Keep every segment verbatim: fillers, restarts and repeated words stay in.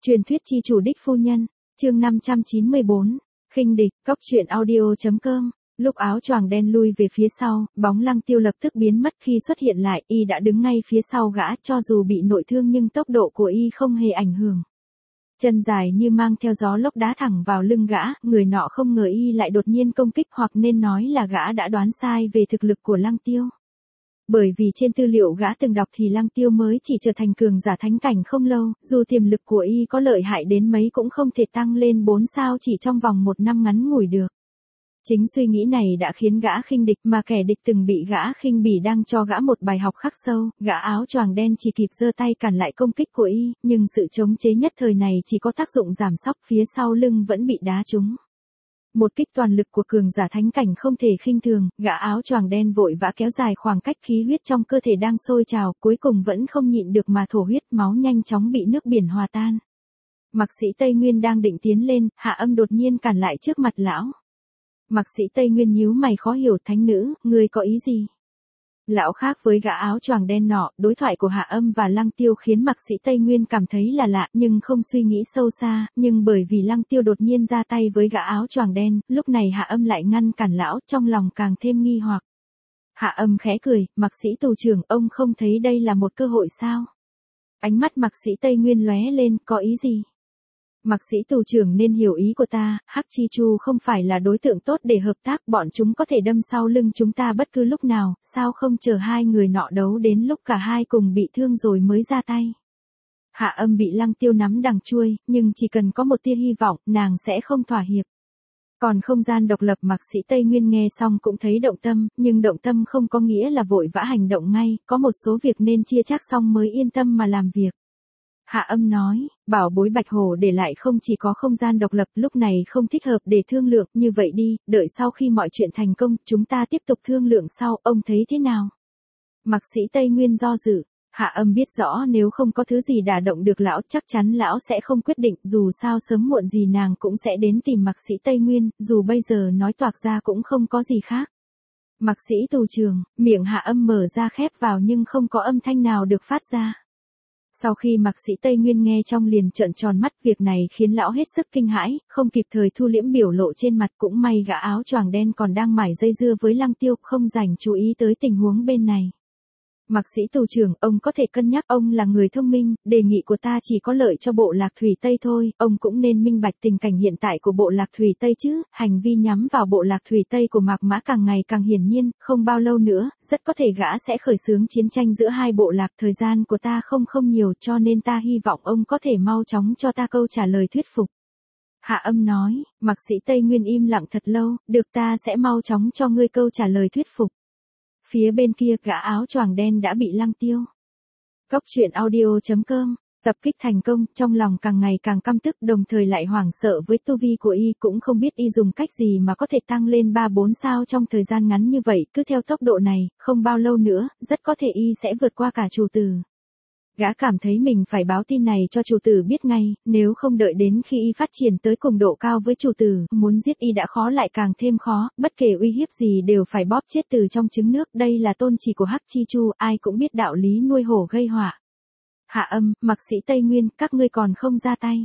Truyền thuyết chi chủ đích phu nhân, chương năm trăm chín mươi bốn, khinh địch, cốc truyện audio.com. Lúc áo choàng đen lui về phía sau, bóng Lăng Tiêu lập tức biến mất, khi xuất hiện lại, y đã đứng ngay phía sau gã, cho dù bị nội thương nhưng tốc độ của y không hề ảnh hưởng. Chân dài như mang theo gió lốc đá thẳng vào lưng gã, người nọ không ngờ y lại đột nhiên công kích, hoặc nên nói là gã đã đoán sai về thực lực của Lăng Tiêu. Bởi vì trên tư liệu gã từng đọc thì Lăng Tiêu mới chỉ trở thành cường giả thánh cảnh không lâu, dù tiềm lực của y có lợi hại đến mấy cũng không thể tăng lên bốn sao chỉ trong vòng một năm ngắn ngủi được. Chính suy nghĩ này đã khiến gã khinh địch, mà kẻ địch từng bị gã khinh bỉ đang cho gã một bài học khắc sâu. Gã áo choàng đen chỉ kịp giơ tay cản lại công kích của y, nhưng sự chống chế nhất thời này chỉ có tác dụng giảm sóc, phía sau lưng vẫn bị đá trúng. Một kích toàn lực của cường giả thánh cảnh không thể khinh thường, gã áo choàng đen vội vã kéo dài khoảng cách, khí huyết trong cơ thể đang sôi trào, cuối cùng vẫn không nhịn được mà thổ huyết, máu nhanh chóng bị nước biển hòa tan. Mạc Sĩ Tây Nguyên đang định tiến lên, Hạ Âm đột nhiên cản lại trước mặt lão. Mạc Sĩ Tây Nguyên nhíu mày khó hiểu, thánh nữ, ngươi có ý gì? Lão khác với gã áo choàng đen nọ, đối thoại của Hạ Âm và Lăng Tiêu khiến Mạc Sĩ Tây Nguyên cảm thấy là lạ, nhưng không suy nghĩ sâu xa, nhưng bởi vì Lăng Tiêu đột nhiên ra tay với gã áo choàng đen, lúc này Hạ Âm lại ngăn cản lão, trong lòng càng thêm nghi hoặc. Hạ Âm khẽ cười, Mạc Sĩ tù trưởng, ông không thấy đây là một cơ hội sao? Ánh mắt Mạc Sĩ Tây Nguyên lóe lên, có ý gì? Mạc Sĩ tù trưởng nên hiểu ý của ta, Hắc Chi Chu không phải là đối tượng tốt để hợp tác, bọn chúng có thể đâm sau lưng chúng ta bất cứ lúc nào, sao không chờ hai người nọ đấu đến lúc cả hai cùng bị thương rồi mới ra tay. Hạ Âm bị Lăng Tiêu nắm đằng chuôi, nhưng chỉ cần có một tia hy vọng, nàng sẽ không thỏa hiệp. Còn không gian độc lập, Mạc Sĩ Tây Nguyên nghe xong cũng thấy động tâm, nhưng động tâm không có nghĩa là vội vã hành động ngay, có một số việc nên chia chắc xong mới yên tâm mà làm việc. Hạ Âm nói, bảo bối Bạch Hổ để lại không chỉ có không gian độc lập, lúc này không thích hợp để thương lượng, như vậy đi, đợi sau khi mọi chuyện thành công, chúng ta tiếp tục thương lượng sau, ông thấy thế nào? Mạc Sĩ Tây Nguyên do dự, Hạ Âm biết rõ nếu không có thứ gì đả động được lão, chắc chắn lão sẽ không quyết định, dù sao sớm muộn gì nàng cũng sẽ đến tìm Mạc Sĩ Tây Nguyên, dù bây giờ nói toạc ra cũng không có gì khác. Mạc Sĩ tù trưởng, miệng Hạ Âm mở ra khép vào nhưng không có âm thanh nào được phát ra. Sau khi Mạc Sĩ Tây Nguyên nghe trong liền trợn tròn mắt, việc này khiến lão hết sức kinh hãi, không kịp thời thu liễm biểu lộ trên mặt, cũng may gã áo choàng đen còn đang mải dây dưa với Lăng Tiêu, không dành chú ý tới tình huống bên này. Mạc Sĩ tù trưởng, ông có thể cân nhắc, ông là người thông minh, đề nghị của ta chỉ có lợi cho bộ Lạc Thủy Tây thôi, ông cũng nên minh bạch tình cảnh hiện tại của bộ Lạc Thủy Tây chứ, hành vi nhắm vào bộ Lạc Thủy Tây của Mạc Mã càng ngày càng hiển nhiên, không bao lâu nữa, rất có thể gã sẽ khởi xướng chiến tranh giữa hai bộ lạc, thời gian của ta không không nhiều cho nên ta hy vọng ông có thể mau chóng cho ta câu trả lời thuyết phục. Hạ Âm nói, Mạc Sĩ Tây Nguyên im lặng thật lâu, được, ta sẽ mau chóng cho ngươi câu trả lời thuyết phục. Phía bên kia, gã áo choàng đen đã bị Lăng Tiêu. Cốc truyện audio.com, tập kích thành công, trong lòng càng ngày càng căm tức, đồng thời lại hoảng sợ với tu vi của y, cũng không biết y dùng cách gì mà có thể tăng lên ba bốn sao trong thời gian ngắn như vậy, cứ theo tốc độ này, không bao lâu nữa, rất có thể y sẽ vượt qua cả chủ tử. Gã cảm thấy mình phải báo tin này cho chủ tử biết ngay, nếu không đợi đến khi y phát triển tới cùng độ cao với chủ tử, muốn giết y đã khó lại càng thêm khó, bất kể uy hiếp gì đều phải bóp chết từ trong trứng nước, đây là tôn chỉ của Hắc Chi Chu, ai cũng biết đạo lý nuôi hổ gây họa. Hạ Âm, Mạc Sĩ Tây Nguyên, các ngươi còn không ra tay.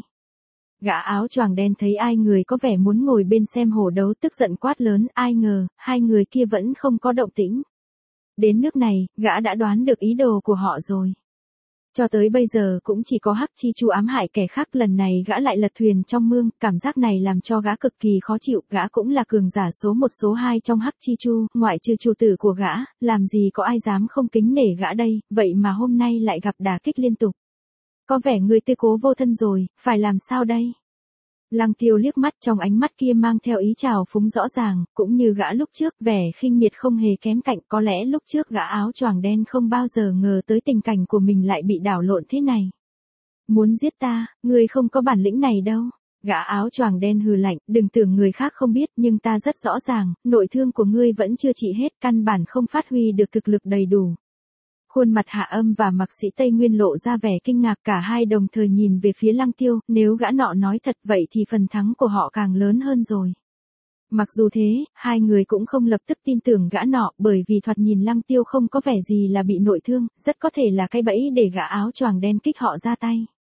Gã áo choàng đen thấy ai người có vẻ muốn ngồi bên xem hổ đấu, tức giận quát lớn, ai ngờ, hai người kia vẫn không có động tĩnh. Đến nước này, gã đã đoán được ý đồ của họ rồi. Cho tới bây giờ cũng chỉ có Hắc Chi Chu ám hại kẻ khác, lần này gã lại lật thuyền trong mương, cảm giác này làm cho gã cực kỳ khó chịu, gã cũng là cường giả số một số hai trong Hắc Chi Chu, ngoại trừ chủ tử của gã, làm gì có ai dám không kính nể gã đây, vậy mà hôm nay lại gặp đả kích liên tục. Có vẻ người tư cố vô thân rồi, phải làm sao đây? Lăng Tiêu liếc mắt, trong ánh mắt kia mang theo ý trào phúng rõ ràng, cũng như gã lúc trước, vẻ khinh miệt không hề kém cạnh, có lẽ lúc trước gã áo choàng đen không bao giờ ngờ tới tình cảnh của mình lại bị đảo lộn thế này. Muốn giết ta, ngươi không có bản lĩnh này đâu. Gã áo choàng đen hừ lạnh, đừng tưởng người khác không biết, nhưng ta rất rõ ràng, nội thương của ngươi vẫn chưa trị hết, căn bản không phát huy được thực lực đầy đủ. Khuôn mặt Hạ Âm và Mạc Sĩ Tây Nguyên lộ ra vẻ kinh ngạc, cả hai đồng thời nhìn về phía Lăng Tiêu, nếu gã nọ nói thật vậy thì phần thắng của họ càng lớn hơn rồi. Mặc dù thế, hai người cũng không lập tức tin tưởng gã nọ, bởi vì thoạt nhìn Lăng Tiêu không có vẻ gì là bị nội thương, rất có thể là cái bẫy để gã áo choàng đen kích họ ra tay.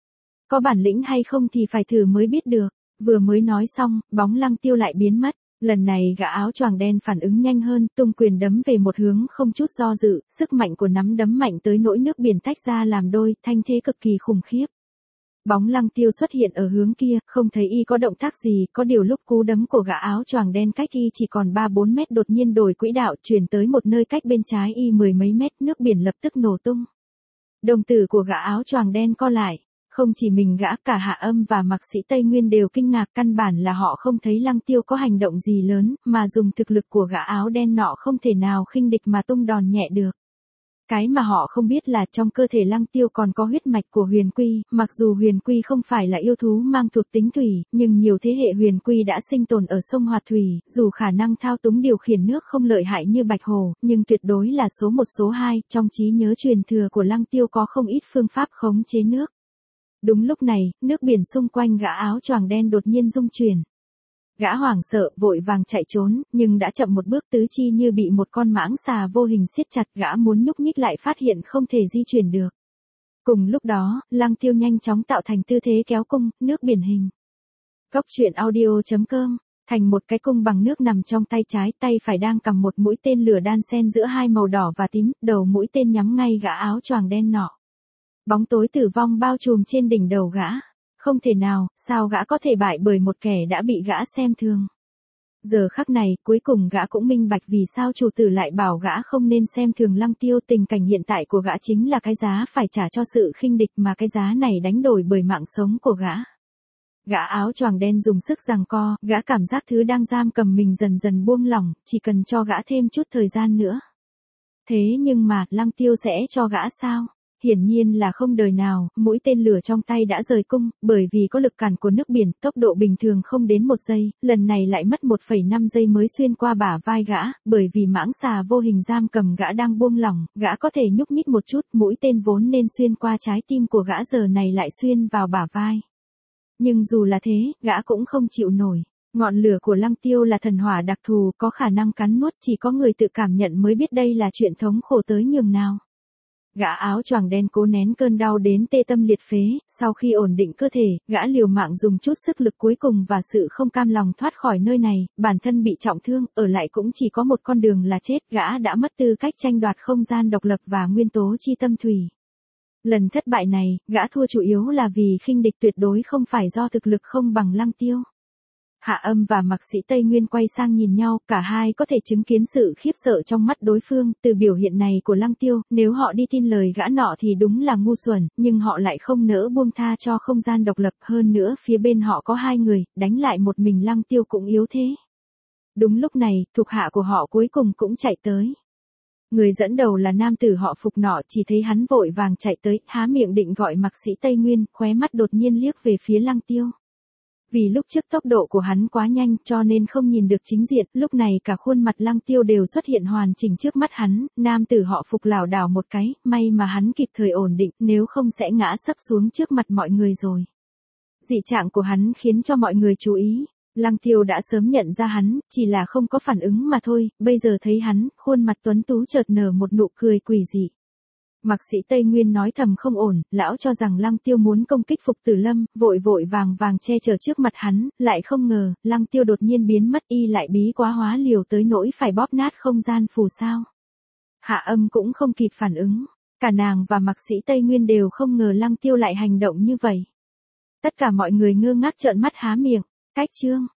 có bản lĩnh hay không thì phải thử mới biết được. Vừa mới nói xong, bóng Lăng Tiêu lại biến mất. Lần này gã áo choàng đen phản ứng nhanh hơn, tung quyền đấm về một hướng không chút do dự, sức mạnh của nắm đấm mạnh tới nỗi nước biển tách ra làm đôi, thanh thế cực kỳ khủng khiếp. Bóng Lăng Tiêu xuất hiện ở hướng kia, không thấy y có động tác gì, có điều lúc cú đấm của gã áo choàng đen cách y chỉ còn ba bốn mét đột nhiên đổi quỹ đạo chuyển tới một nơi cách bên trái y mười mấy mét, nước biển lập tức nổ tung. Đồng tử của gã áo choàng đen co lại. Không chỉ mình gã, cả Hạ Âm và Mạc Sĩ Tây Nguyên đều kinh ngạc, căn bản là họ không thấy Lăng Tiêu có hành động gì lớn, mà dùng thực lực của gã áo đen nọ không thể nào khinh địch mà tung đòn nhẹ được. Cái mà họ không biết là trong cơ thể Lăng Tiêu còn có huyết mạch của Huyền Quy, mặc dù Huyền Quy không phải là yêu thú mang thuộc tính thủy, nhưng nhiều thế hệ Huyền Quy đã sinh tồn ở sông Hoạt Thủy, dù khả năng thao túng điều khiển nước không lợi hại như Bạch Hổ, nhưng tuyệt đối là số một số hai, trong trí nhớ truyền thừa của Lăng Tiêu có không ít phương pháp khống chế nước. Đúng lúc này, nước biển xung quanh gã áo choàng đen đột nhiên rung chuyển. Gã hoảng sợ, vội vàng chạy trốn, nhưng đã chậm một bước, tứ chi như bị một con mãng xà vô hình siết chặt, gã muốn nhúc nhích lại phát hiện không thể di chuyển được. Cùng lúc đó, Lăng Tiêu nhanh chóng tạo thành tư thế kéo cung, nước biển hình. Cốc truyện audio chấm com, thành một cái cung bằng nước nằm trong tay trái, tay phải đang cầm một mũi tên lửa đan xen giữa hai màu đỏ và tím, đầu mũi tên nhắm ngay gã áo choàng đen nọ. Bóng tối tử vong bao trùm trên đỉnh đầu gã. Không thể nào, sao gã có thể bại bởi một kẻ đã bị gã xem thường. Giờ khắc này, cuối cùng gã cũng minh bạch vì sao chủ tử lại bảo gã không nên xem thường Lăng Tiêu. Tình cảnh hiện tại của gã chính là cái giá phải trả cho sự khinh địch, mà cái giá này đánh đổi bởi mạng sống của gã. Gã áo choàng đen dùng sức giằng co, gã cảm giác thứ đang giam cầm mình dần dần buông lỏng, chỉ cần cho gã thêm chút thời gian nữa. Thế nhưng mà, Lăng Tiêu sẽ cho gã sao? Hiển nhiên là không đời nào, mũi tên lửa trong tay đã rời cung, bởi vì có lực cản của nước biển, tốc độ bình thường không đến một giây, lần này lại mất một phẩy năm giây mới xuyên qua bả vai gã, bởi vì mãng xà vô hình giam cầm gã đang buông lỏng, gã có thể nhúc nhích một chút, mũi tên vốn nên xuyên qua trái tim của gã giờ này lại xuyên vào bả vai. Nhưng dù là thế, gã cũng không chịu nổi. Ngọn lửa của Lăng Tiêu là thần hỏa đặc thù, có khả năng cắn nuốt, chỉ có người tự cảm nhận mới biết đây là chuyện thống khổ tới nhường nào. Gã áo choàng đen cố nén cơn đau đến tê tâm liệt phế, sau khi ổn định cơ thể, gã liều mạng dùng chút sức lực cuối cùng và sự không cam lòng thoát khỏi nơi này, bản thân bị trọng thương, ở lại cũng chỉ có một con đường là chết, gã đã mất tư cách tranh đoạt không gian độc lập và nguyên tố chi tâm thủy. Lần thất bại này, gã thua chủ yếu là vì khinh địch, tuyệt đối không phải do thực lực không bằng Lăng Tiêu. Hạ Âm và Mạc Sĩ Tây Nguyên quay sang nhìn nhau, cả hai có thể chứng kiến sự khiếp sợ trong mắt đối phương, từ biểu hiện này của Lăng Tiêu, nếu họ đi tin lời gã nọ thì đúng là ngu xuẩn, nhưng họ lại không nỡ buông tha cho không gian độc lập, hơn nữa phía bên họ có hai người, đánh lại một mình Lăng Tiêu cũng yếu thế. Đúng lúc này, thuộc hạ của họ cuối cùng cũng chạy tới. Người dẫn đầu là nam tử họ Phục nọ, chỉ thấy hắn vội vàng chạy tới, há miệng định gọi Mạc Sĩ Tây Nguyên, khóe mắt đột nhiên liếc về phía Lăng Tiêu. Vì lúc trước tốc độ của hắn quá nhanh cho nên không nhìn được chính diện, lúc này cả khuôn mặt Lăng Tiêu đều xuất hiện hoàn chỉnh trước mắt hắn, nam tử họ Phục lảo đảo một cái, may mà hắn kịp thời ổn định, nếu không sẽ ngã sấp xuống trước mặt mọi người rồi. Dị trạng của hắn khiến cho mọi người chú ý, Lăng Tiêu đã sớm nhận ra hắn, chỉ là không có phản ứng mà thôi, bây giờ thấy hắn, khuôn mặt tuấn tú chợt nở một nụ cười quỷ dị. Mạc Sĩ Tây Nguyên nói thầm không ổn, lão cho rằng Lăng Tiêu muốn công kích Phục Tử Lâm, vội vội vàng vàng che chở trước mặt hắn, lại không ngờ, Lăng Tiêu đột nhiên biến mất, y lại bí quá hóa liều tới nỗi phải bóp nát không gian phù sao. Hạ Âm cũng không kịp phản ứng, cả nàng và Mạc Sĩ Tây Nguyên đều không ngờ Lăng Tiêu lại hành động như vậy. Tất cả mọi người ngơ ngác trợn mắt há miệng, cách chương.